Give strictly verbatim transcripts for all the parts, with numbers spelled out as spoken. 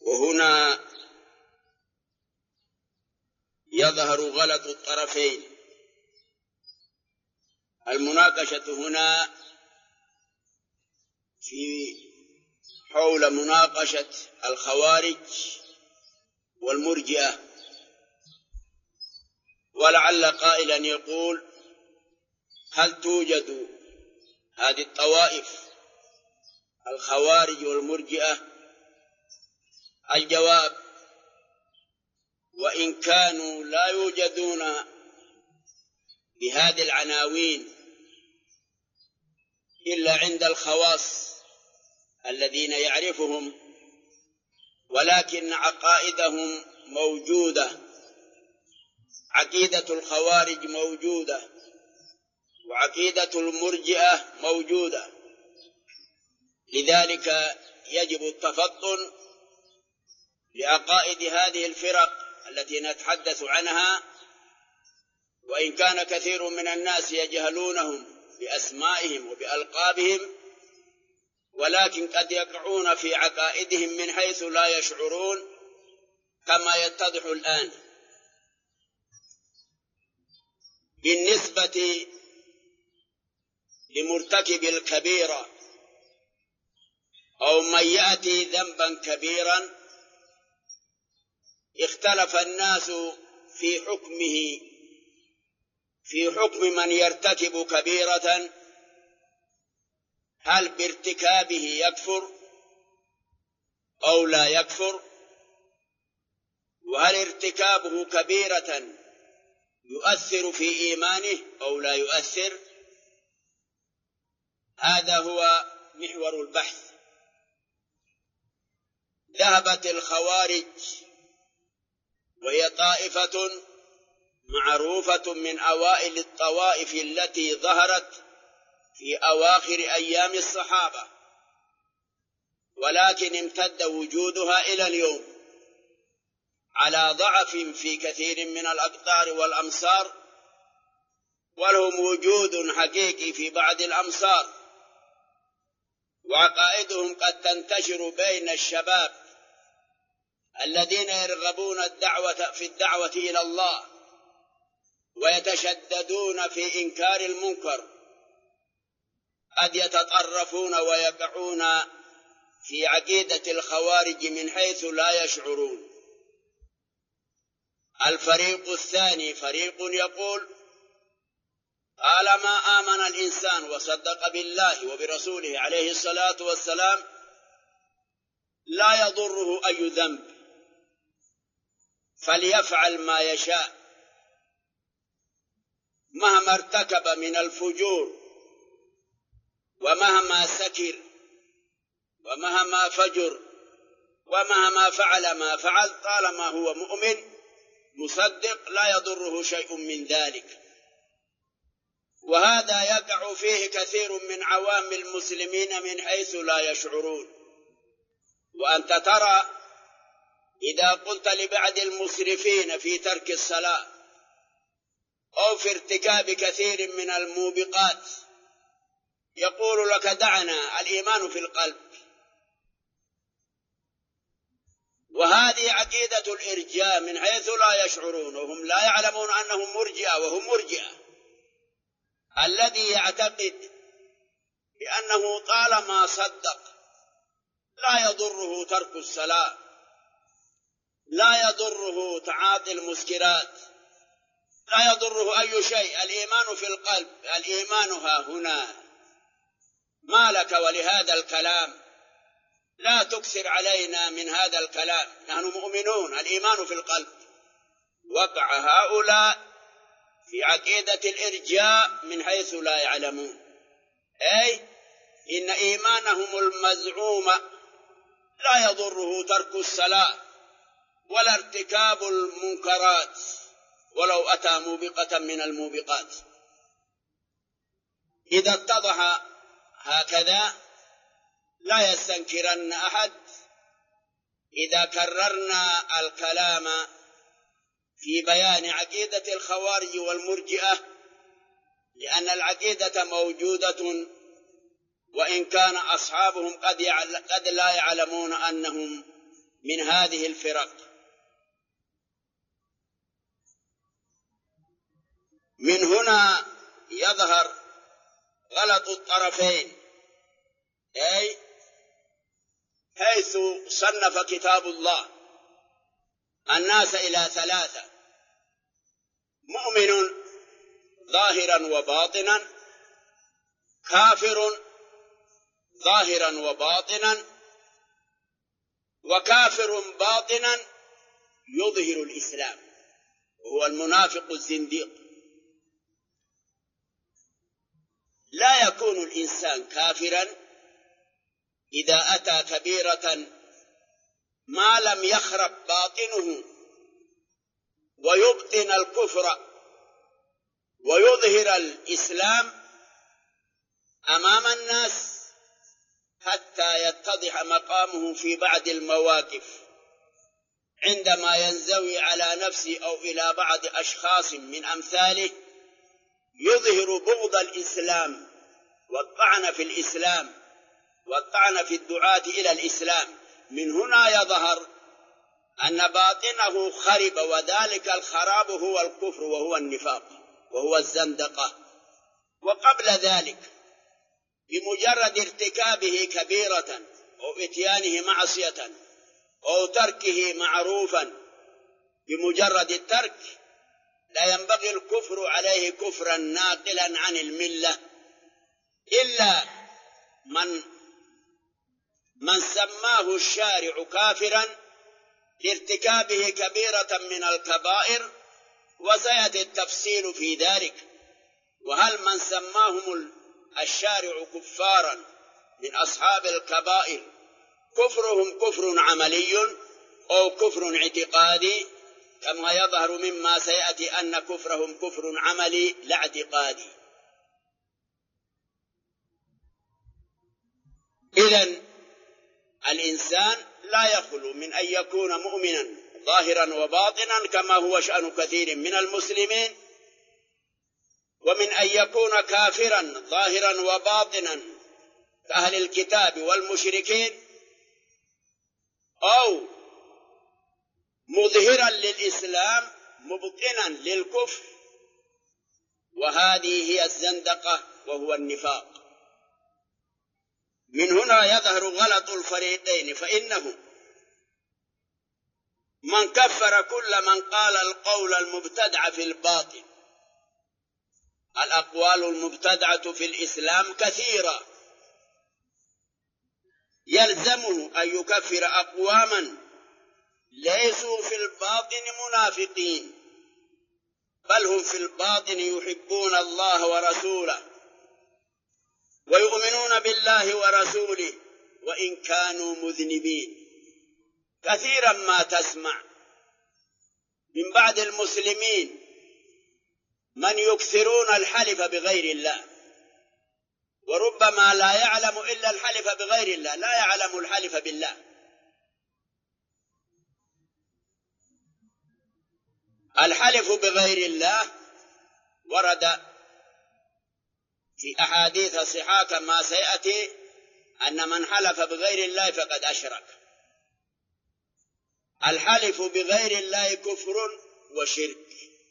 وهنا يظهر غلط الطرفين. المناقشة هنا في حول مناقشة الخوارج والمرجئة، ولعل قائلا يقول: هل توجد هذه الطوائف الخوارج والمرجئة؟ الجواب: وإن كانوا لا يوجدون بهذه العناوين إلا عند الخواص الذين يعرفهم، ولكن عقائدهم موجودة. عقيدة الخوارج موجودة، وعقيدة المرجئة موجودة. لذلك يجب التفطن لعقائد هذه الفرق التي نتحدث عنها، وإن كان كثير من الناس يجهلونهم بأسمائهم وبألقابهم، ولكن قد يقعون في عقائدهم من حيث لا يشعرون، كما يتضح الآن. بالنسبة لمرتكب الكبيرة أو من يأتي ذنبا كبيرا، اختلف الناس في حكمه، في حكم من يرتكب كبيرة، هل بارتكابه يكفر أو لا يكفر؟ وهل ارتكابه كبيرة يؤثر في إيمانه أو لا يؤثر؟ هذا هو محور البحث. ذهبت الخوارج، وهي طائفة معروفة من أوائل الطوائف التي ظهرت في أواخر أيام الصحابة، ولكن امتد وجودها إلى اليوم على ضعف في كثير من الأقطار والأمصار، ولهم وجود حقيقي في بعض الأمصار، وعقائدهم قد تنتشر بين الشباب الذين يرغبون الدعوة في الدعوة إلى الله ويتشددون في إنكار المنكر، قد يتطرفون ويقعون في عقيدة الخوارج من حيث لا يشعرون. الفريق الثاني فريق يقول: طالما آمن الإنسان وصدق بالله وبرسوله عليه الصلاة والسلام لا يضره أي ذنب، فليفعل ما يشاء مهما ارتكب من الفجور، ومهما سكر، ومهما فجر، ومهما فعل ما فعل، طالما هو مؤمن مصدق لا يضره شيء من ذلك. وهذا يقع فيه كثير من عوام المسلمين من حيث لا يشعرون. وأنت ترى إذا قلت لبعض المسرفين في ترك الصلاة أو في ارتكاب كثير من الموبقات، يقول لك: دعنا، الإيمان في القلب. وهذه عقيدة الإرجاء من حيث لا يشعرون، وهم لا يعلمون أنهم مرجئة وهم مرجئة. الذي يعتقد بأنه طالما صدق لا يضره ترك الصلاة، لا يضره تعاطي المسكرات، لا يضره أي شيء، الإيمان في القلب، الإيمان ها هنا، ما لك ولهذا الكلام؟ لا تكثر علينا من هذا الكلام، نحن مؤمنون، الإيمان في القلب. وقع هؤلاء في عقيدة الإرجاء من حيث لا يعلمون، أي إن إيمانهم المزعوم لا يضره ترك الصلاة ولا ارتكاب المنكرات ولو أتى موبقة من الموبقات. إذا اتضح هكذا لا يستنكرن أحد إذا كررنا الكلام في بيان عقيدة الخوارج والمرجئة، لأن العقيدة موجودة، وإن كان أصحابهم قد, قد لا يعلمون أنهم من هذه الفرق. من هنا يظهر غلط الطرفين، أي حيث صنف كتاب الله الناس إلى ثلاثة: مؤمن ظاهرا وباطنا، كافر ظاهرا وباطنا، وكافر باطنا يظهر الإسلام وهو المنافق الزنديق. لا يكون الإنسان كافرا إذا أتى كبيرة ما لم يخرب باطنه ويبطن الكفر ويظهر الإسلام أمام الناس حتى يتضح مقامه في بعض المواقف عندما ينزوي على نفسه أو إلى بعض أشخاص من أمثاله، يظهر بغض الإسلام والطعن في الإسلام والطعن في الدعاة إلى الإسلام. من هنا يظهر أن باطنه خرب، وذلك الخراب هو الكفر وهو النفاق وهو الزندقة. وقبل ذلك بمجرد ارتكابه كبيرة أو إتيانه معصية أو تركه معروفا، بمجرد الترك لا ينبغي الكفر عليه كفرا ناقلا عن الملة، إلا من من سماه الشارع كافرا لارتكابه كبيرة من الكبائر، وسيأتي التفصيل في ذلك. وهل من سماهم الشارع كفارا من أصحاب الكبائر كفرهم كفر عملي أو كفر اعتقادي؟ كما يظهر مما سيأتي أن كفرهم كفر عملي لا اعتقادي. إذن الإنسان لا يخلو من أن يكون مؤمنا ظاهرا وباطنا كما هو شأن كثير من المسلمين، ومن أن يكون كافرا ظاهرا وباطنا كأهل الكتاب والمشركين، أو مظهرا للإسلام مبطنا للكفر، وهذه هي الزندقة وهو النفاق. من هنا يظهر غلط الفريقين، فإنه من كفر كل من قال القول المبتدع في الباطل. الأقوال المبتدعة في الإسلام كثيرة، يلزمه أن يكفر أقواما ليسوا في الباطن منافقين، بل هم في الباطن يحبون الله ورسوله ويؤمنون بالله ورسوله وإن كانوا مذنبين. كثيرا ما تسمع من بعض المسلمين من يكثرون الحلف بغير الله، وربما لا يعلم إلا الحلف بغير الله، لا يعلم الحلف بالله. الحلف بغير الله ورد في أحاديث صحاح كما سيأتي أن من حلف بغير الله فقد أشرك. الحلف بغير الله كفر وشرك.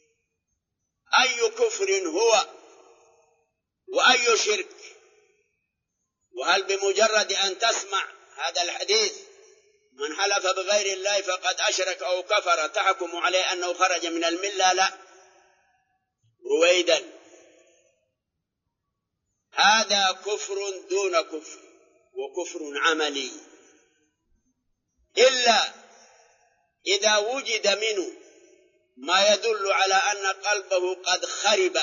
أي كفر هو وأي شرك؟ وهل بمجرد أن تسمع هذا الحديث من حلف بغير الله فقد أشرك أو كفر تحكم عليه أنه خرج من الملة؟ لا، رويدا، هذا كفر دون كفر وكفر عملي، إلا إذا وجد منه ما يدل على أن قلبه قد خرب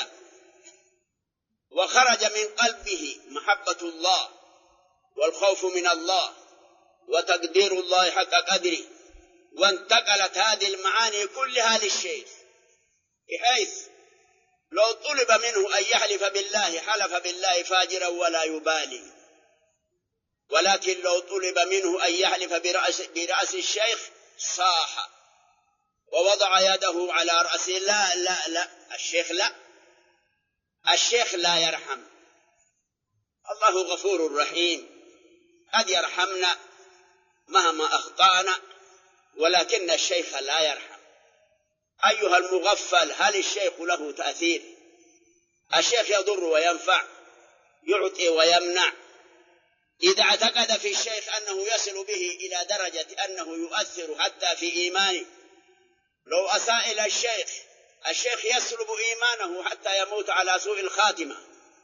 وخرج من قلبه محبة الله والخوف من الله وتقدير الله حق قدره، وانتقلت هذه المعاني كلها للشيخ، بحيث لو طلب منه أن يحلف بالله حلف بالله فاجرا ولا يبالي، ولكن لو طلب منه أن يحلف برأس, برأس الشيخ صاح ووضع يده على رأسه. لا لا لا، الشيخ لا، الشيخ لا يرحم. الله غفور رحيم، قد يرحمنا مهما أخطأنا ولكن الشيخ لا يرحم. أيها المغفل، هل الشيخ له تأثير؟ الشيخ يضر وينفع، يعطي ويمنع. إذا اعتقد في الشيخ أنه يصل به إلى درجة أنه يؤثر حتى في إيمانه، لو أساء إلى الشيخ، الشيخ يسلب إيمانه حتى يموت على سوء الخاتمة.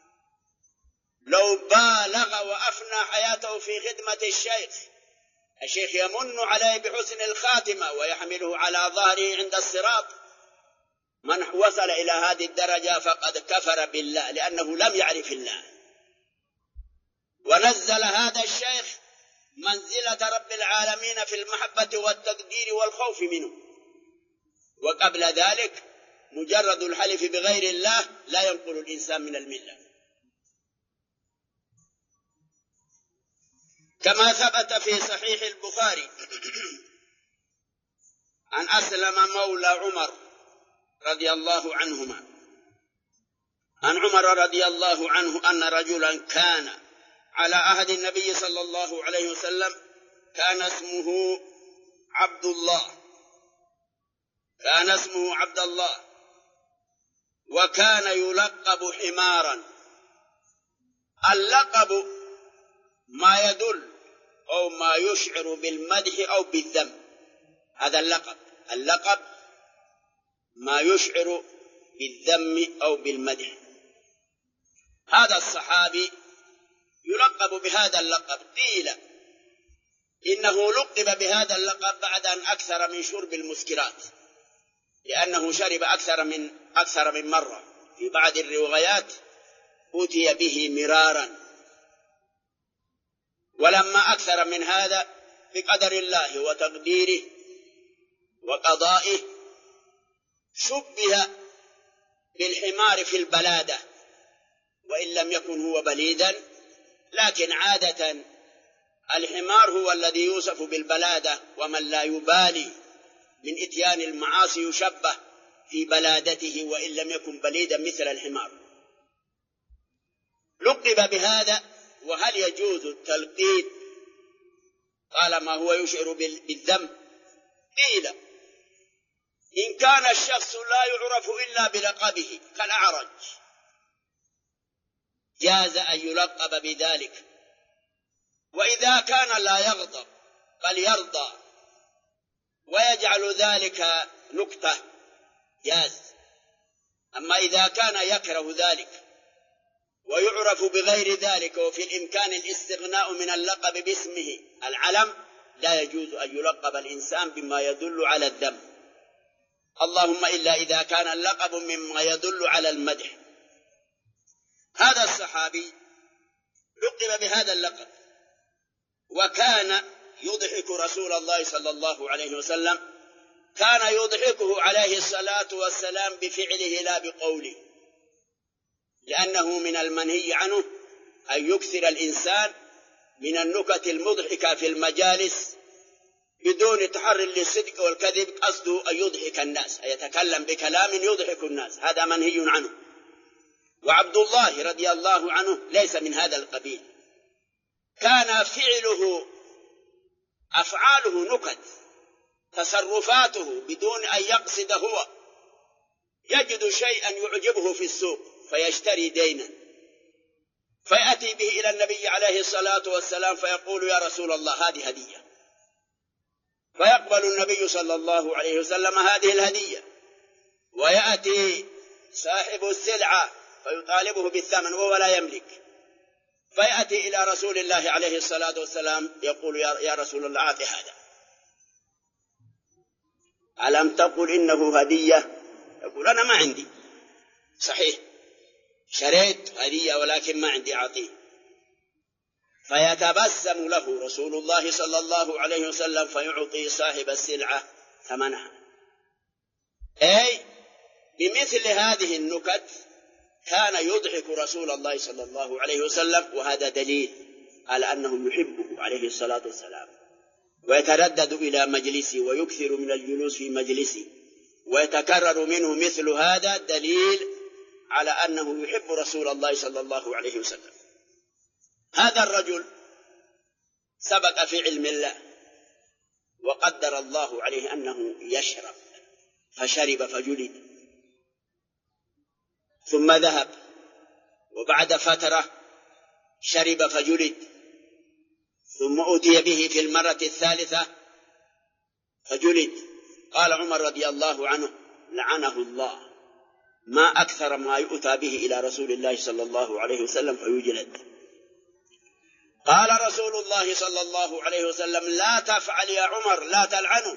لو بالغ وأفنى حياته في خدمة الشيخ، الشيخ يمن عليه بحسن الخاتمة ويحمله على ظهره عند الصراط. من وصل إلى هذه الدرجة فقد كفر بالله، لأنه لم يعرف الله. ونزل هذا الشيخ منزلة رب العالمين في المحبة والتقدير والخوف منه. وقبل ذلك مجرد الحلف بغير الله لا ينقل الإنسان من الملة. كما ثبت في صحيح البخاري عن أسلم مولى عمر رضي الله عنهما، عن عمر رضي الله عنه أن رجلا كان على عهد النبي صلى الله عليه وسلم كان اسمه عبد الله، كان اسمه عبد الله، وكان يلقب حمارا. اللقب ما يدل أو ما يشعر بالمدح أو بالذم، هذا اللقب. اللقب ما يشعر بالذم أو بالمدح. هذا الصحابي يلقب بهذا اللقب. قيل إنه لقب بهذا اللقب بعد أن أكثر من شرب المسكرات، لأنه شرب أكثر من أكثر من مرة. في بعض الروايات أتي به مرارا. ولما أكثر من هذا بقدر الله وتقديره وقضائه شبه بالحمار في البلادة، وإن لم يكن هو بليدا، لكن عادة الحمار هو الذي يوصف بالبلادة، ومن لا يبالي من إتيان المعاصي يشبه في بلادته وإن لم يكن بليدا مثل الحمار. لقب بهذا. وهل يجوز التلقيب طالما هو يشعر بالذنب؟ قيل إن كان الشخص لا يعرف إلا بلقبه كالأعرج جاز أن يلقب بذلك. وإذا كان لا يغضب بل يرضى ويجعل ذلك نكتة جاز. أما إذا كان يكره ذلك ويعرف بغير ذلك وفي الإمكان الاستغناء من اللقب باسمه العلم، لا يجوز أن يلقب الإنسان بما يدل على الذم، اللهم إلا إذا كان اللقب مما يدل على المدح. هذا الصحابي لقب بهذا اللقب، وكان يضحك رسول الله صلى الله عليه وسلم، كان يضحكه عليه الصلاة والسلام بفعله لا بقوله، لأنه من المنهي عنه أن يكثر الإنسان من النكت المضحكة في المجالس بدون تحري للصدق والكذب، قصده أن يضحك الناس، أن يتكلم بكلام يضحك الناس، هذا منهي عنه. وعبد الله رضي الله عنه ليس من هذا القبيل، كان فعله أفعاله نكت، تصرفاته بدون أن يقصد هو، يجد شيئا يعجبه في السوق فيشتري دينا فيأتي به إلى النبي عليه الصلاة والسلام فيقول يا رسول الله هذه هدية، فيقبل النبي صلى الله عليه وسلم هذه الهدية، ويأتي صاحب السلعة فيطالبه بالثمن وهو لا يملك، فيأتي إلى رسول الله عليه الصلاة والسلام يقول يا رسول الله أعطي هذا، ألم تقل إنه هدية؟ يقول أنا ما عندي، صحيح شريت هدية ولكن ما عندي أعطيه. فيتبسم له رسول الله صلى الله عليه وسلم فيعطي صاحب السلعة ثمنها. أي بمثل هذه النكت كان يضحك رسول الله صلى الله عليه وسلم، وهذا دليل على أنه يحبه عليه الصلاة والسلام، ويتردد إلى مجلسه ويكثر من الجلوس في مجلسه ويتكرر منه مثل هذا، دليل على أنه يحب رسول الله صلى الله عليه وسلم. هذا الرجل سبق في علم الله وقدر الله عليه أنه يشرب فشرب فجلد، ثم ذهب وبعد فترة شرب فجلد، ثم أتي به في المرة الثالثة فجلد. قال عمر رضي الله عنه لعنه الله، ما أكثر ما يؤتى به إلى رسول الله صلى الله عليه وسلم فيجلد. قال رسول الله صلى الله عليه وسلم لا تفعل يا عمر، لا تلعنه،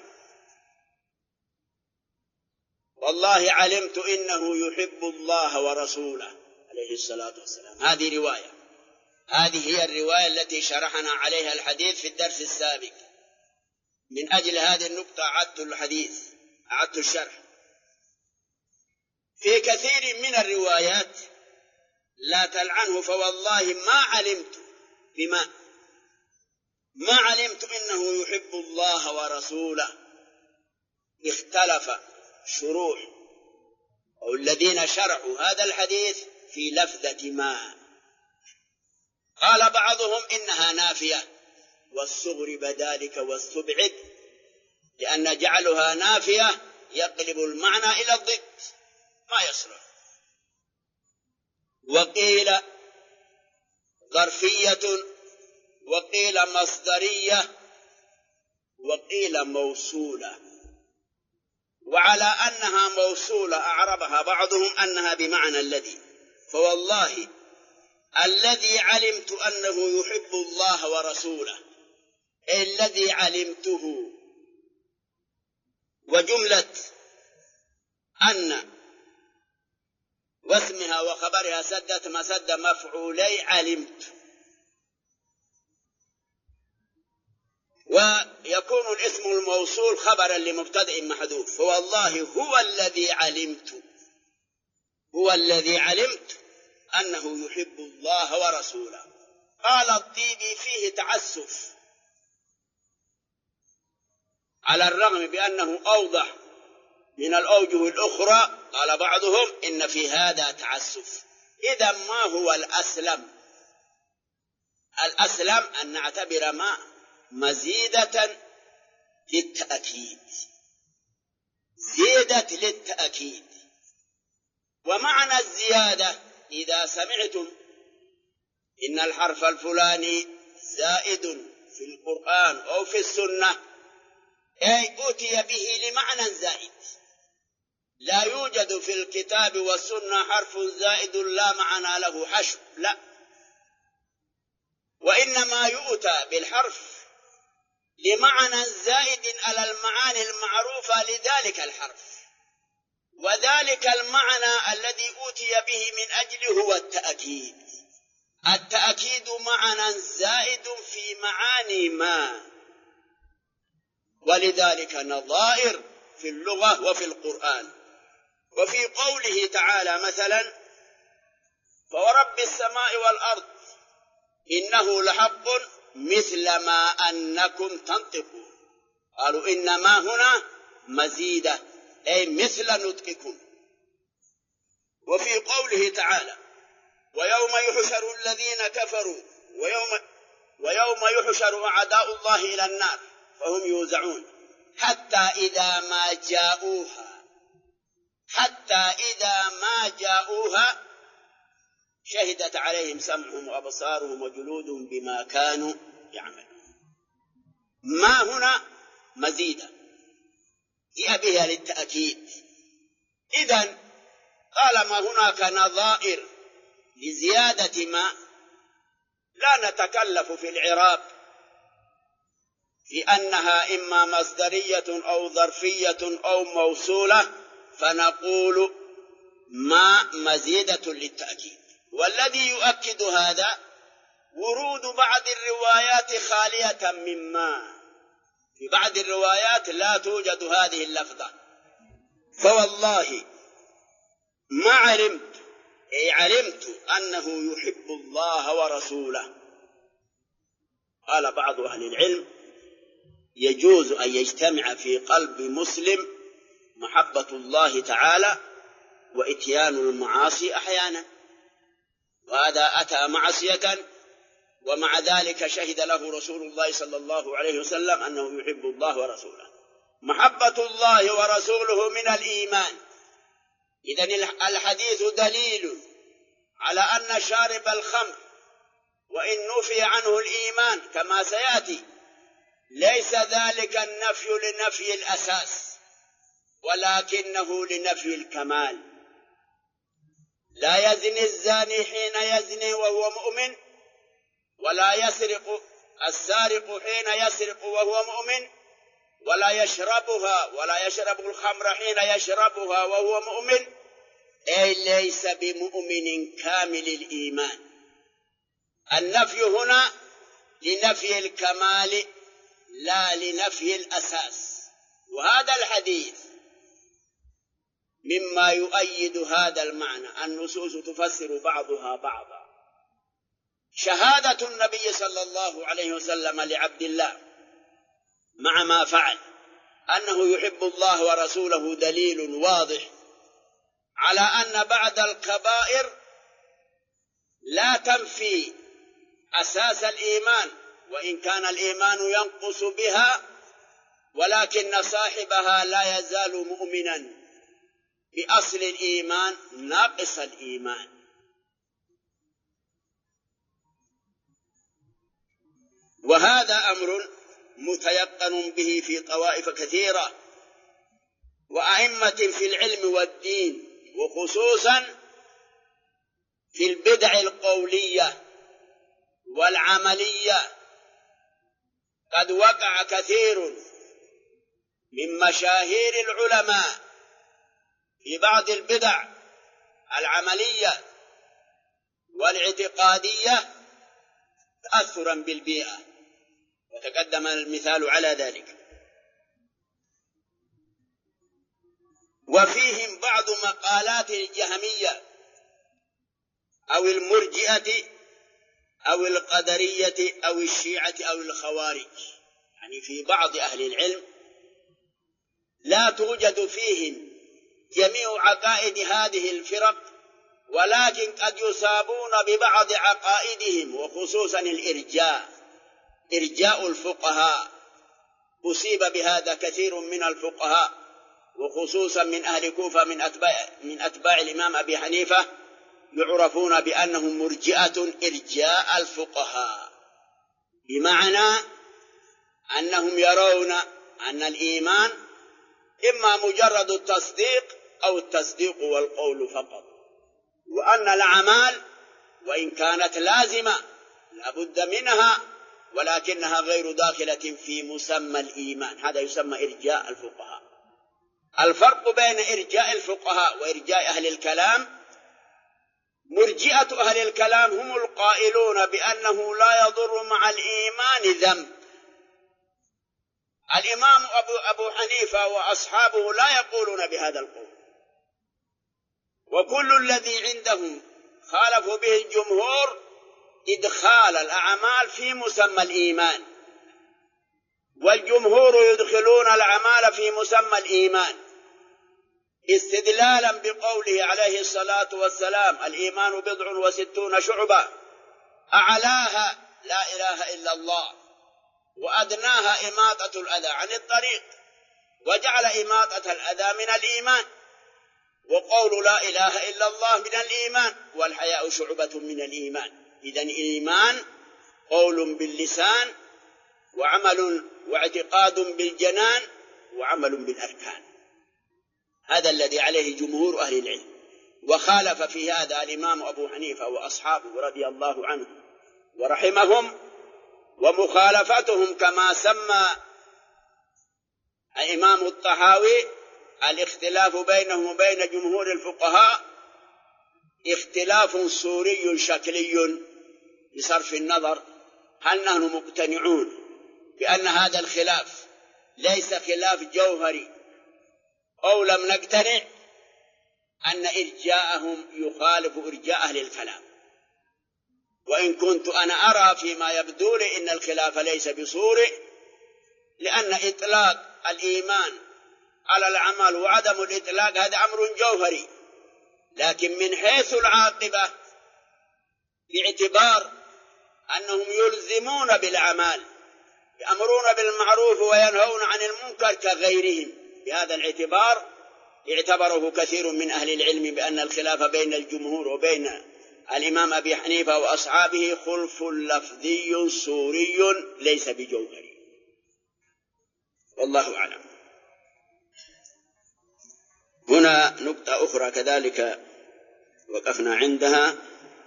والله علمت إنه يحب الله ورسوله عليه الصلاة والسلام. هذه رواية، هذه هي الرواية التي شرحنا عليها الحديث في الدرس السابق. من أجل هذه النقطة أعدت الحديث، أعدت الشرح. في كثير من الروايات لا تلعنه فوالله ما علمت بما ما علمت إنه يحب الله ورسوله. اختلف شروح أو الذين شرحوا هذا الحديث في لفظة ما. قال بعضهم إنها نافية واستغرب ذلك واستبعد، لأن جعلها نافية يقلب المعنى إلى الضد ما يصلح. وقيل ظرفية، وقيل مصدرية، وقيل موصولة. وعلى أنها موصولة أعربها بعضهم أنها بمعنى الذي، فوالله الذي علمت أنه يحب الله ورسوله أي الذي علمته. وجملة أن واسمها وخبرها سدت مسد مفعولي علمت. ويكون الاسم الموصول خبرا لمبتدئ محذوف، فوالله هو الذي علمت، هو الذي علمت أنه يحب الله ورسوله. قال الطيبي فيه تعسف، على الرغم بأنه أوضح من الأوجه الأخرى. قال بعضهم إن في هذا تعسف. إذا ما هو الأسلم؟ الأسلم أن نعتبر ما مزيدة للتأكيد، زيدت للتأكيد. ومعنى الزيادة إذا سمعتم إن الحرف الفلاني زائد في القرآن أو في السنة أي أتي به لمعنى زائد. لا يوجد في الكتاب والسنة حرف زائد لا معنى له حشو، لا، وإنما يؤتى بالحرف لمعنى زائد على المعاني المعروفة لذلك الحرف، وذلك المعنى الذي أوتي به من أجله هو التأكيد. التأكيد معنى زائد في معاني ما، ولذلك نظائر في اللغة وفي القرآن. وفي قوله تعالى مثلا فورب السماء والأرض إنه لحق مثل ما أنكم تنطقون، قالوا إنما هنا مزيدة أي مثل نطقكم. وفي قوله تعالى ويوم يحشر الذين كفروا ويوم, ويوم يحشر أعداء الله إلى النار فهم يوزعون حتى إذا ما جاءوها حتى إذا ما جاءوها شهدت عليهم سمعهم وأبصارهم وجلودهم بما كانوا يعملون. ما هنا مزيدة جاء بها للتأكيد. إذن طالما هناك نظائر لزيادة ما لا نتكلف في الإعراب في أنها إما مصدرية أو ظرفية أو موصولة، فنقول ما مزيدة للتأكيد. والذي يؤكد هذا ورود بعض الروايات خالية مما، في بعض الروايات لا توجد هذه اللفظة. فوالله ما علمت أي علمت أنه يحب الله ورسوله. قال بعض أهل العلم يجوز أن يجتمع في قلب مسلم محبة الله تعالى وإتيان المعاصي أحيانا، وهذا أتى معصية ومع ذلك شهد له رسول الله صلى الله عليه وسلم أنه يحب الله ورسوله. محبة الله ورسوله من الإيمان. إذن الحديث دليل على أن شارب الخمر وإن نفي عنه الإيمان كما سيأتي ليس ذلك النفي لنفي الأساس ولكنه لنفي الكمال. لا يزني الزاني حين يزني وهو مؤمن، ولا يسرق السارق حين يسرق وهو مؤمن، ولا يشربها ولا يشرب الخمر حين يشربها وهو مؤمن، أي ليس بمؤمن كامل الإيمان. النفي هنا لنفي الكمال لا لنفي الأساس. وهذا الحديث مما يؤيد هذا المعنى. النصوص تفسر بعضها بعضا. شهادة النبي صلى الله عليه وسلم لعبد الله مع ما فعل أنه يحب الله ورسوله دليل واضح على أن بعد الكبائر لا تنفي أساس الإيمان، وإن كان الإيمان ينقص بها، ولكن صاحبها لا يزال مؤمنا بأصل الإيمان ناقص الإيمان. وهذا أمر متيقن به في طوائف كثيرة وأئمة في العلم والدين، وخصوصا في البدع القولية والعملية. قد وقع كثير من مشاهير العلماء في بعض البدع العملية والاعتقادية تأثرا بالبيئة، وتقدم المثال على ذلك. وفيهم بعض مقالات الجهمية أو المرجئة أو القدرية أو الشيعة أو الخوارج، يعني في بعض أهل العلم لا توجد فيهم جميع عقائد هذه الفرق، ولكن قد يصابون ببعض عقائدهم، وخصوصا الإرجاء، إرجاء الفقهاء. أصيب بهذا كثير من الفقهاء، وخصوصا من أهل كوفة من أتباع, من أتباع الإمام أبي حنيفة، يعرفون بأنهم مرجئة إرجاء الفقهاء، بمعنى أنهم يرون أن الإيمان إما مجرد التصديق أو التصديق والقول فقط، وأن الأعمال وإن كانت لازمة لا بد منها ولكنها غير داخلة في مسمى الإيمان. هذا يسمى إرجاء الفقهاء. الفرق بين إرجاء الفقهاء وإرجاء أهل الكلام: مرجئة أهل الكلام هم القائلون بأنه لا يضر مع الإيمان ذنب. الإمام أبو, أبو حنيفة وأصحابه لا يقولون بهذا القول، وكل الذي عندهم خالفوا به الجمهور إدخال الأعمال في مسمى الإيمان، والجمهور يدخلون الأعمال في مسمى الإيمان استدلالا بقوله عليه الصلاة والسلام: الإيمان بضع وستون شعبة، أعلاها لا إله إلا الله، وأدناها إماطة الأذى عن الطريق، وجعل إماطة الأذى من الإيمان، وقول لا إله إلا الله من الإيمان، والحياء شعبة من الإيمان. إذن الإيمان قول باللسان وعمل واعتقاد بالجنان وعمل بالأركان. هذا الذي عليه جمهور أهل العلم، وخالف في هذا الإمام أبو حنيفة وأصحابه رضي الله عنهم ورحمهم. ومخالفتهم كما سمى الإمام الطحاوي الاختلاف بينهم وبين جمهور الفقهاء اختلاف صوري شكلي، بصرف النظر هل نحن مقتنعون بأن هذا الخلاف ليس خلاف جوهري أو لم نقتنع أن إرجاءهم يخالف إرجاء أهل الكلام. وإن كنت أنا أرى فيما يبدو لي إن الخلاف ليس بصوري، لأن إطلاق الإيمان على العمل وعدم الإطلاق هذا أمر جوهري، لكن من حيث العاقبة باعتبار أنهم يلزمون بالأعمال، يأمرون بالمعروف وينهون عن المنكر كغيرهم. بهذا الاعتبار اعتبره كثير من أهل العلم بأن الخلاف بين الجمهور وبين الإمام أبي حنيفة وأصحابه خلف لفظي صوري ليس بجوهري، والله أعلم. هنا نقطة أخرى كذلك وقفنا عندها: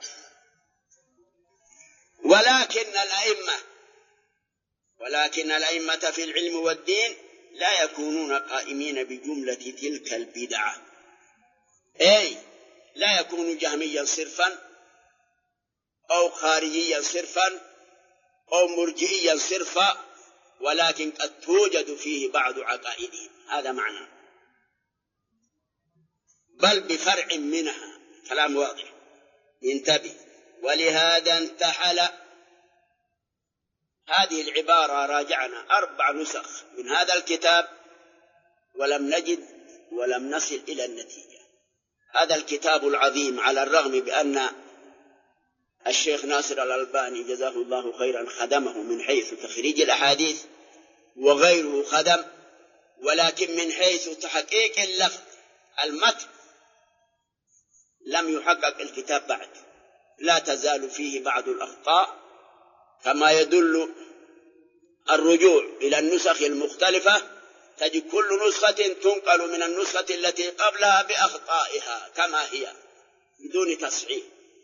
ولكن الأئمة ولكن الأئمة في العلم والدين لا يكونون قائمين بجملة تلك البدعة، أي لا يكون جهميا صرفا أو خارجيا صرفا أو مرجئيا صرفا، ولكن قد توجد فيه بعض عقائدهم، هذا معنى، بل بفرع منها. كلام واضح، انتبه. ولهذا انتحل، هذه العبارة راجعنا أربع نسخ من هذا الكتاب ولم نجد ولم نصل إلى النتيجة. هذا الكتاب العظيم على الرغم بأن الشيخ ناصر الألباني جزاه الله خيرا خدمه من حيث تخريج الأحاديث وغيره خدم، ولكن من حيث تحقيق اللفظ المتن لم يحقق الكتاب بعد، لا تزال فيه بعض الأخطاء، كما يدل الرجوع إلى النسخ المختلفة، تجد كل نسخة تنقل من النسخة التي قبلها بأخطائها كما هي بدون تصحيح.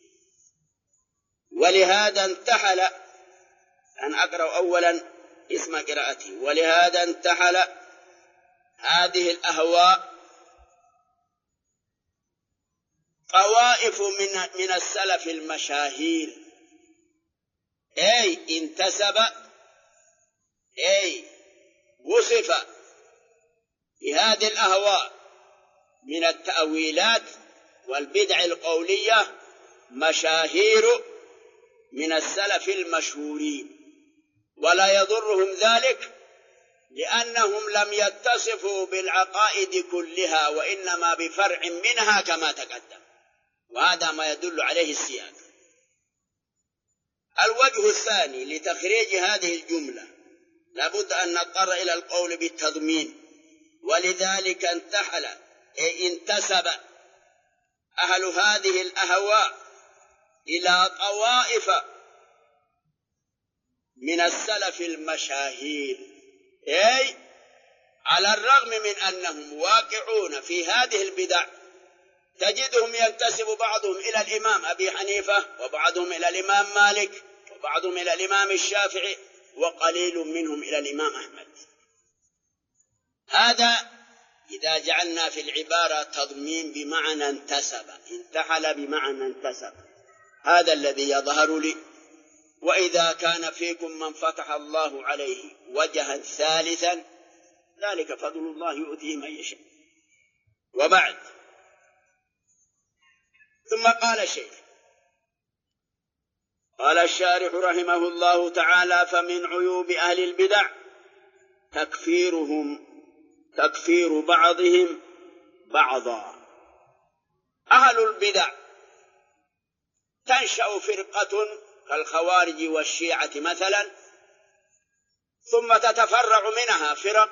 ولهذا انتحل، أن أقرأ أولا اسم قراءتي: ولهذا انتحل هذه الأهواء طوائف من, من السلف المشاهير، أي انتسب أي وصف بهذه الأهواء من التأويلات والبدع القولية مشاهير من السلف المشهورين، ولا يضرهم ذلك لأنهم لم يتصفوا بالعقائد كلها وإنما بفرع منها كما تقدم، وهذا ما يدل عليه السياق. الوجه الثاني لتخريج هذه الجملة لابد أن نضطر إلى القول بالتضمين. ولذلك انتحل أي انتسب أهل هذه الأهواء إلى طوائف من السلف المشاهير، أي على الرغم من أنهم واقعون في هذه البدع تجدهم ينتسب بعضهم إلى الإمام أبي حنيفة وبعضهم إلى الإمام مالك وبعضهم إلى الإمام الشافعي وقليل منهم إلى الإمام أحمد. هذا إذا جعلنا في العبارة تضمين بمعنى انتسب، انتحل بمعنى انتسب، هذا الذي يظهر لي. وإذا كان فيكم من فتح الله عليه وجها ثالثا ذلك فضل الله يؤتيه من يشاء. وبعد، ثم قال الشيخ قال الشارح رحمه الله تعالى: فمن عيوب أهل البدع تكفيرهم تكفير بعضهم بعضا. أهل البدع تنشأ فرقة كالخوارج والشيعة مثلا، ثم تتفرع منها فرق،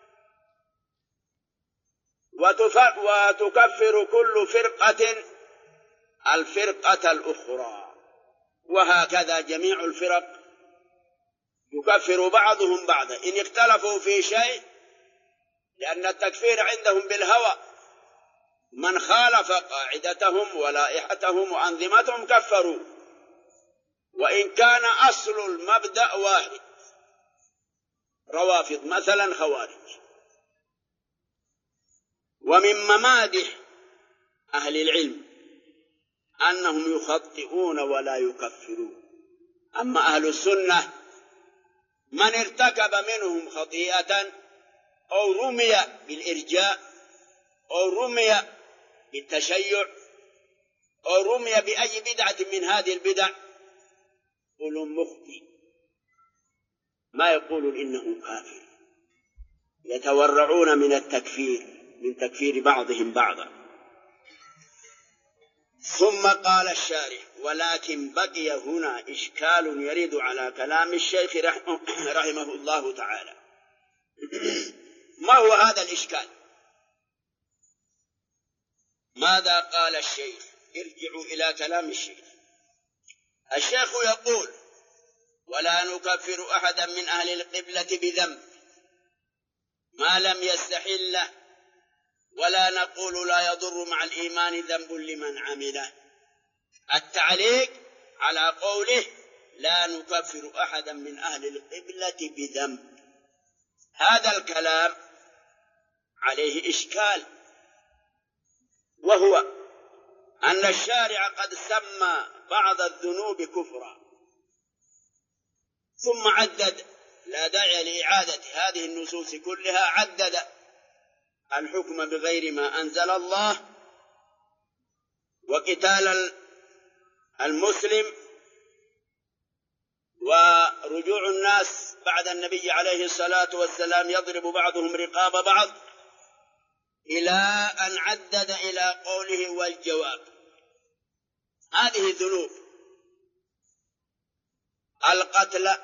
وتكفر كل فرقة الفرقة الأخرى، وهكذا جميع الفرق يكفر بعضهم بعضا إن اختلفوا في شيء، لأن التكفير عندهم بالهوى، من خالف قاعدتهم ولائحتهم وأنظمتهم كفروا، وإن كان أصل المبدأ واحد. روافض مثلا خوارج. ومن ممادح أهل العلم أنهم يخطئون ولا يكفرون. أما أهل السنة من ارتكب منهم خطيئة أو رمي بالإرجاء أو رمي بالتشيع أو رمي بأي بدعة من هذه البدع يقول مخطئ، ما يقول إنه كافر، يتورعون من التكفير، من تكفير بعضهم بعضا. ثم قال الشارح: ولكن بقي هنا إشكال يرد على كلام الشيخ رحمه الله تعالى. ما هو هذا الإشكال؟ ماذا قال الشيخ؟ ارجعوا إلى كلام الشيخ. الشيخ يقول: ولا نكفر أحدا من أهل القبلة بذنب ما لم يستحله، ولا نقول لا يضر مع الإيمان ذنب لمن عمله. التعليق على قوله لا نكفر أحدا من أهل القبلة بذنب، هذا الكلام عليه إشكال، وهو أن الشارع قد سمى بعض الذنوب كفرا، ثم عدد، لا داعي لإعادة هذه النصوص كلها، عدد الحكم بغير ما أنزل الله، وقتال المسلم، ورجوع الناس بعد النبي عليه الصلاة والسلام يضرب بعضهم رقاب بعض، إلى أن عدد إلى قوله والجواب. هذه ذنوب: القتل،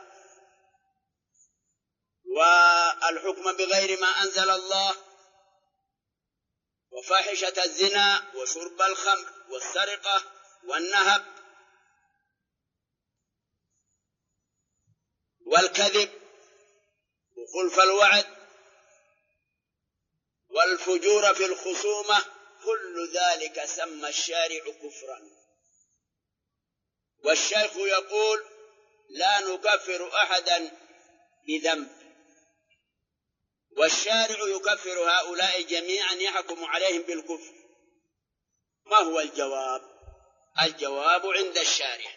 والحكم بغير ما أنزل الله، وفاحشة الزنا، وشرب الخمر، والسرقة، والنهب، والكذب، وخلف الوعد، والفجور في الخصومة. كل ذلك سمى الشارع كفرا، والشيخ يقول لا نكفر أحدا بذنب، والشارع يكفر هؤلاء جميعا، يحكم عليهم بالكفر. ما هو الجواب؟ الجواب عند الشارع.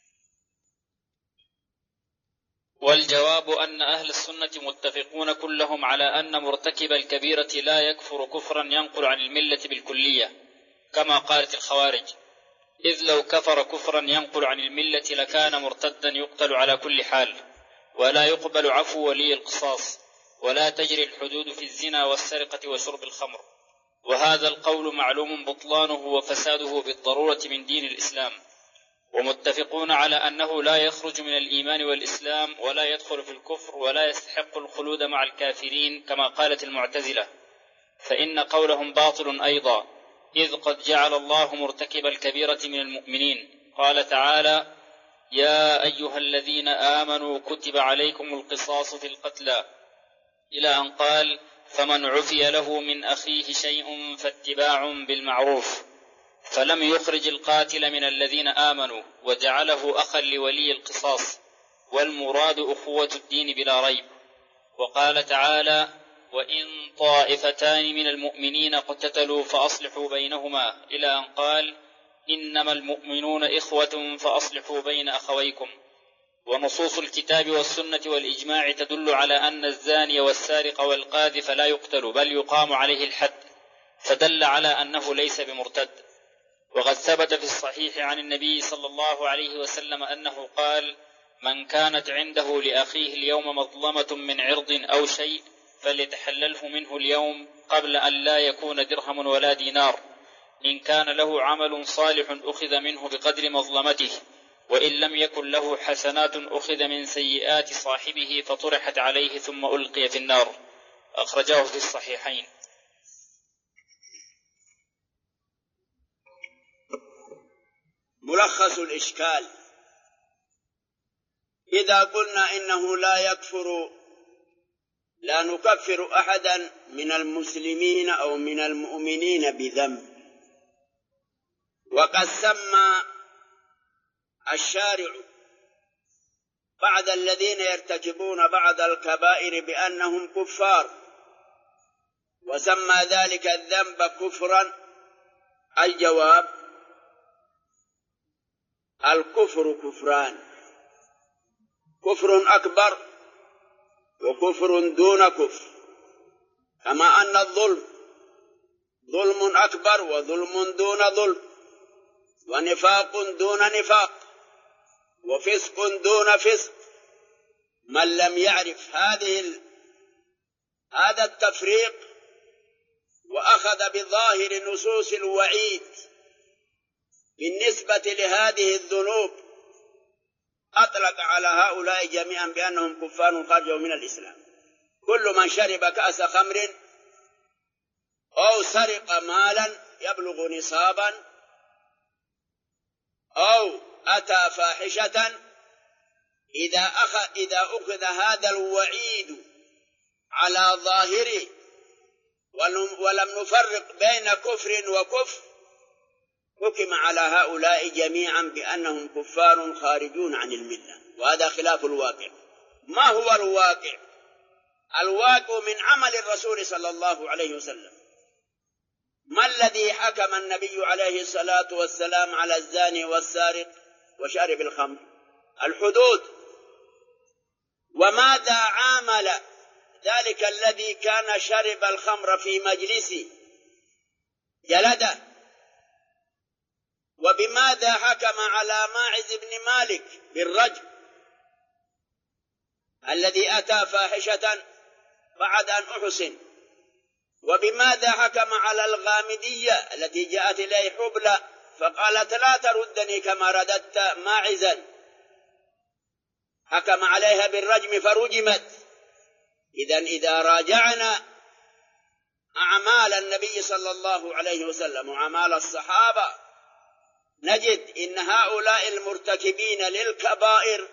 والجواب أن أهل السنة متفقون كلهم على أن مرتكب الكبيرة لا يكفر كفرا ينقل عن الملة بالكلية كما قالت الخوارج، إذ لو كفر كفرا ينقل عن الملة لكان مرتدا يقتل على كل حال، ولا يقبل عفو ولي القصاص، ولا تجري الحدود في الزنا والسرقة وشرب الخمر. وهذا القول معلوم بطلانه وفساده بالضرورة من دين الإسلام، ومتفقون على أنه لا يخرج من الإيمان والإسلام، ولا يدخل في الكفر، ولا يستحق الخلود مع الكافرين كما قالت المعتزلة، فإن قولهم باطل أيضا، إذ قد جعل الله مرتكب الكبيرة من المؤمنين. قال تعالى: يا أيها الذين آمنوا كتب عليكم القصاص في القتلى، إلى أن قال: فمن عفي له من أخيه شيء فاتباع بالمعروف، فلم يخرج القاتل من الذين آمنوا وجعله أخا لولي القصاص، والمراد أخوة الدين بلا ريب. وقال تعالى: وإن طائفتان من المؤمنين اقتتلوا فأصلحوا بينهما، إلى أن قال: إنما المؤمنون إخوة فأصلحوا بين أخويكم. ونصوص الكتاب والسنة والإجماع تدل على أن الزاني والسارق والقاذف لا يقتل، بل يقام عليه الحد، فدل على أنه ليس بمرتد. وقد ثبت في الصحيح عن النبي صلى الله عليه وسلم أنه قال: من كانت عنده لأخيه اليوم مظلمة من عرض أو شيء فليتحلله منه اليوم قبل أن لا يكون درهم ولا دينار، إن كان له عمل صالح أخذ منه بقدر مظلمته، وإن لم يكن له حسنات أخذ من سيئات صاحبه فطرحت عليه ثم ألقي في النار. أخرجه في الصحيحين. ملخص الإشكال: إذا قلنا إنه لا يكفر، لا نكفر أحدا من المسلمين أو من المؤمنين بذنب، وقد سمى الشارع بعض الذين يرتكبون بعض الكبائر بأنهم كفار، وسمى ذلك الذنب كفرا. الجواب: الكفر كفران: كفر أكبر وكفر دون كفر، كما أن الظلم ظلم أكبر وظلم دون ظلم، ونفاق دون نفاق، وفسق دون فسق. من لم يعرف هذه ال... هذا التفريق وأخذ بظاهر نصوص الوعيد بالنسبة لهذه الذنوب أطلق على هؤلاء جميعا بأنهم كفار خرجوا من الإسلام. كل من شرب كأس خمر أو سرق مالا يبلغ نصابا أو أتى فاحشة إذا أخذ, إذا أخذ هذا الوعيد على ظاهره ولم نفرق بين كفر وكفر حكم على هؤلاء جميعا بأنهم كفار خارجون عن الملة، وهذا خلاف الواقع. ما هو الواقع؟ الواقع من عمل الرسول صلى الله عليه وسلم. ما الذي حكم النبي عليه الصلاة والسلام على الزاني والسارق وشارب الخمر؟ الحدود. وماذا عامل ذلك الذي كان شرب الخمر في مجلسه؟ جلده. وبماذا حكم على ماعز بن مالك؟ بالرجم. الذي أتى فاحشة بعد أن أحسن. وبماذا حكم على الغامدية التي جاءت إليه حبلى فقالت لا تردني كما رددت ماعزا؟ حكم عليها بالرجم فرجمت. إذن إذا راجعنا أعمال النبي صلى الله عليه وسلم وأعمال الصحابة نجد إن هؤلاء المرتكبين للكبائر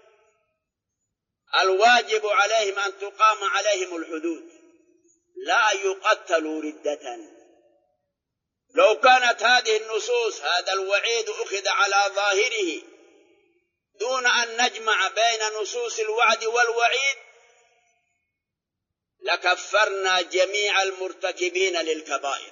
الواجب عليهم أن تقام عليهم الحدود، لا يقتلوا ردة. لو كانت هذه النصوص هذا الوعيد أخذ على ظاهره دون أن نجمع بين نصوص الوعد والوعيد لكفرنا جميع المرتكبين للكبائر.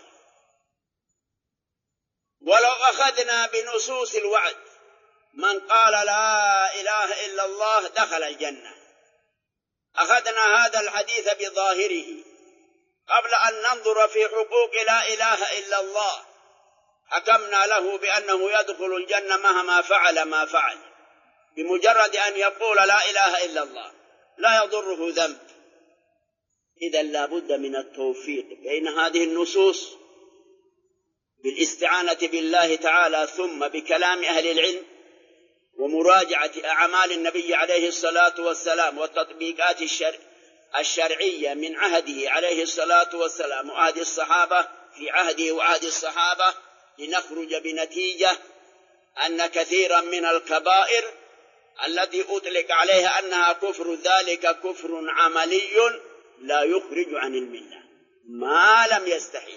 ولو أخذنا بنصوص الوعد من قال لا إله إلا الله دخل الجنة، أخذنا هذا الحديث بظاهره قبل أن ننظر في حقوق لا إله إلا الله حكمنا له بأنه يدخل الجنة مهما فعل ما فعل، بمجرد أن يقول لا إله إلا الله لا يضره ذنب. إذا لا بد من التوفيق بين هذه النصوص بالاستعانة بالله تعالى ثم بكلام أهل العلم ومراجعة أعمال النبي عليه الصلاة والسلام والتطبيقات الشرع الشرعية من عهده عليه الصلاة والسلام وعهد الصحابة في عهده وعهد الصحابة، لنخرج بنتيجة أن كثيرا من الكبائر التي أطلق عليها أنها كفر ذلك كفر عملي لا يخرج عن الملة ما لم يستحيل.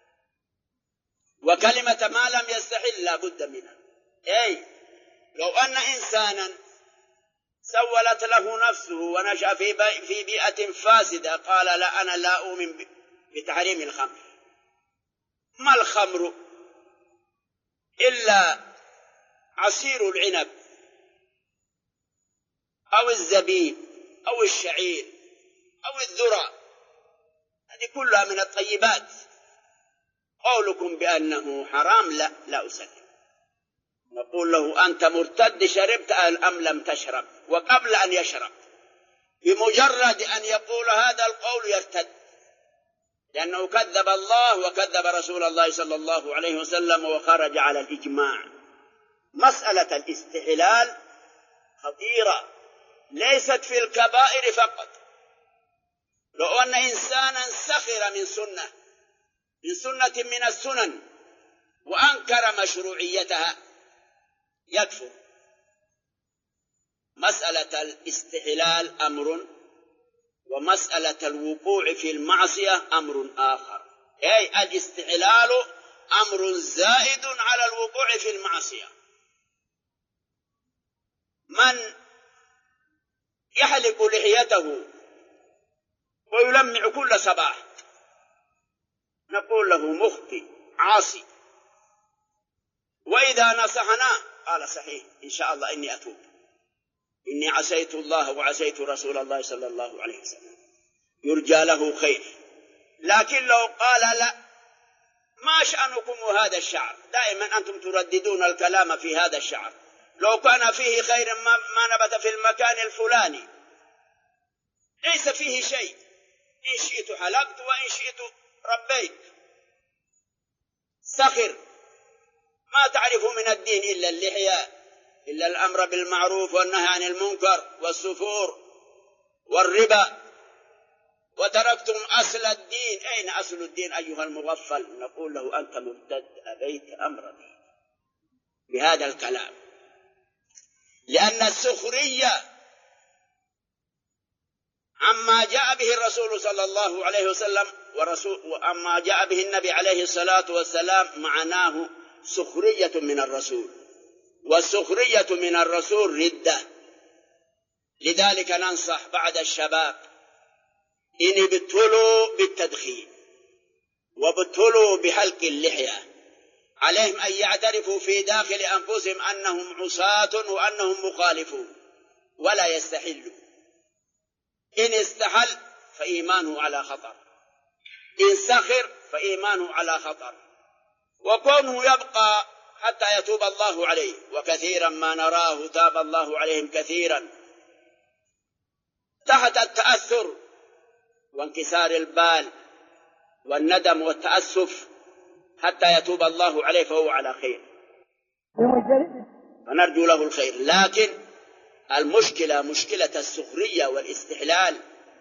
وكلمة ما لم يستحيل لا بد منها. أي لو أن إنسانا سولت له نفسه ونشأ في بيئة فاسدة قال لا أنا لا أؤمن بتحريم الخمر. ما الخمر إلا عصير العنب أو الزبيب أو الشعير أو الذرة، هذه كلها من الطيبات. قولكم بأنه حرام لا لا أسلم. نقول له أنت مرتد، شربت أم لم تشرب؟ وقبل أن يشرب بمجرد أن يقول هذا القول يرتد، لأنه كذب الله وكذب رسول الله صلى الله عليه وسلم وخرج على الإجماع. مسألة الاستحلال خطيرة ليست في الكبائر فقط. لو أن إنسانا سخر من سنة من سنة من السنن وأنكر مشروعيتها يكفر. مسألة الاستحلال أمر، ومسألة الوقوع في المعصية أمر آخر. أي الاستحلال أمر زائد على الوقوع في المعصية. من يحلق لحيته ويلمع كل صباح نقول له مخطئ عاصي، وإذا نصحناه قال صحيح إن شاء الله إني أتوب، إني عصيت الله وعصيت رسول الله صلى الله عليه وسلم، يرجى له خير. لكن لو قال لا ما شأنكم هذا الشعر؟ دائما أنتم ترددون الكلام في هذا الشعر، لو كان فيه خير ما, ما نبت في المكان الفلاني، ليس فيه شيء، إن شئت حلقت وإن شئت ربيت. سخر ما تعرف من الدين إلا اللحية، إلا الأمر بالمعروف والنهي عن المنكر والسفور والربا، وتركتم أصل الدين. أين أصل الدين أيها المغفل؟ نقول له أنت مرتد، أبيت أمر دين بهذا الكلام، لأن السخرية عما جاء به الرسول صلى الله عليه وسلم ورسول وعما جاء به النبي عليه الصلاة والسلام معناه سخرية من الرسول، والسخرية من الرسول ردة. لذلك ننصح بعد الشباب إن ابتلوا بالتدخين وابتلوا بحلق اللحية، عليهم أن يعترفوا في داخل أنفسهم أنهم عصاة وأنهم مخالفون ولا يستحلوا. إن استحل فإيمانه على خطر، إن سخر فإيمانه على خطر، وكونه يبقى حتى يتوب الله عليه، وكثيرا ما نراه تاب الله عليهم كثيرا تحت التأثر وانكسار البال والندم والتأسف حتى يتوب الله عليه فهو على خير، فنرجو له الخير. لكن المشكلة مشكلة السخرية والاستحلال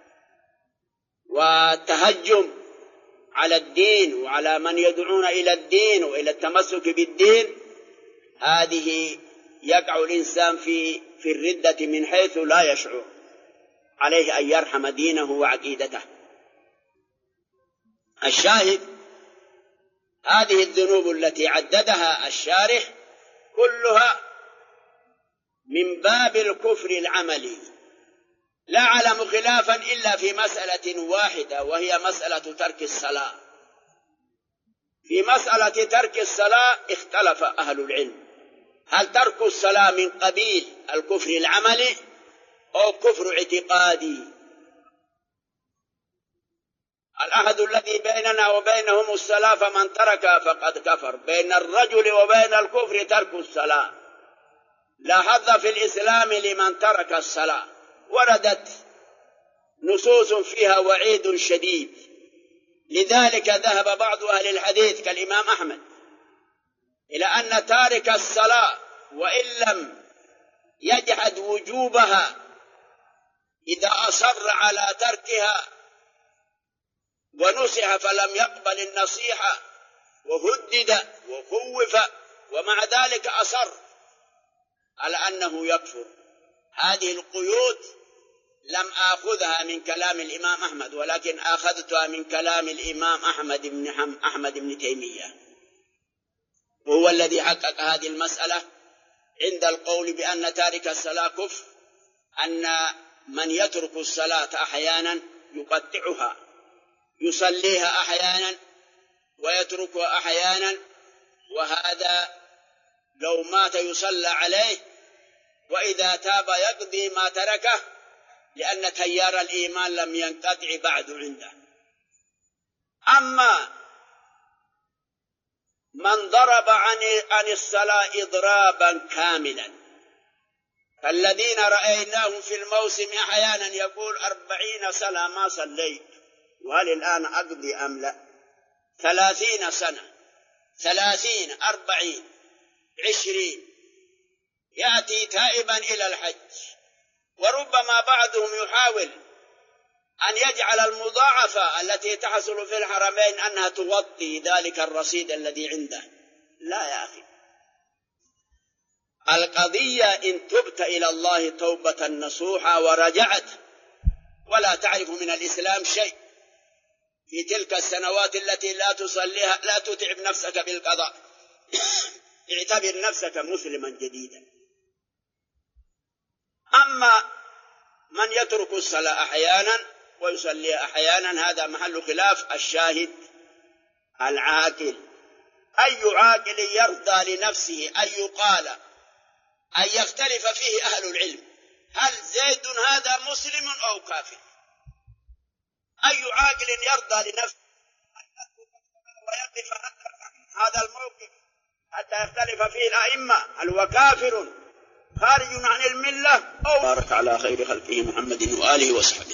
والتهجم على الدين وعلى من يدعون إلى الدين وإلى التمسك بالدين، هذه يقع الإنسان في في الردة من حيث لا يشعر. عليه أن يرحم دينه وعقيدته. الشاهد هذه الذنوب التي عددها الشارح كلها من باب الكفر العملي، لا أعلم خلافا إلا في مسألة واحدة وهي مسألة ترك الصلاة. في مسألة ترك الصلاة اختلف أهل العلم، هل ترك الصلاة من قبيل الكفر العملي أو كفر اعتقادي؟ العهد الذي بيننا وبينهم الصلاة، فمن ترك فقد كفر. بين الرجل وبين الكفر ترك الصلاة، لا حظ في الإسلام لمن ترك الصلاة. وردت نصوص فيها وعيد شديد، لذلك ذهب بعض أهل الحديث كالإمام أحمد إلى أن تارك الصلاة وإن لم يجحد وجوبها إذا أصر على تركها ونصح فلم يقبل النصيحة وهدد وخوف ومع ذلك أصر على أنه يكفر. هذه القيود لم آخذها من كلام الإمام أحمد، ولكن أخذتها من كلام الإمام أحمد بن حم أحمد بن تيمية، وهو الذي حقق هذه المسألة عند القول بأن تارك الصلاة كفر، أن من يترك الصلاة أحيانا يقطعها، يصليها أحيانا ويتركها أحيانا، وهذا لو مات يصلى عليه، وإذا تاب يقضي ما تركه، لأن تيار الإيمان لم ينقطع بعد عنده. أما من ضرب عن الصلاة إضرابا كاملا فالذين رأيناهم في الموسم أحيانا يقول أربعين سنة ما صليت، وهل الآن أقضي أم لا؟ ثلاثين سنة، ثلاثين، أربعين، عشرين، يأتي تائبا إلى الحج، وربما بعضهم يحاول أن يجعل المضاعفة التي تحصل في الحرمين أنها تغطي ذلك الرصيد الذي عنده. لا يا أخي، القضية إن تبت إلى الله توبة نصوحة ورجعت ولا تعرف من الإسلام شيء في تلك السنوات التي لا تصليها، لا تتعب نفسك بالقضاء، اعتبر نفسك مسلما جديدا. أما من يترك الصلاة أحيانا ويصلي أحيانا هذا محل خلاف. الشاهد العاقل، أي عاقل يرضى لنفسه أن يقال أن يختلف فيه أهل العلم، هل زيد هذا مسلم أو كافر؟ أي عاقل يرضى لنفسه ويقف هذا الموقف حتى يختلف فيه الأئمة، هل هو كافر خارج عن الملة أو؟ بارك على خير خلقه محمد وآله وصحبه.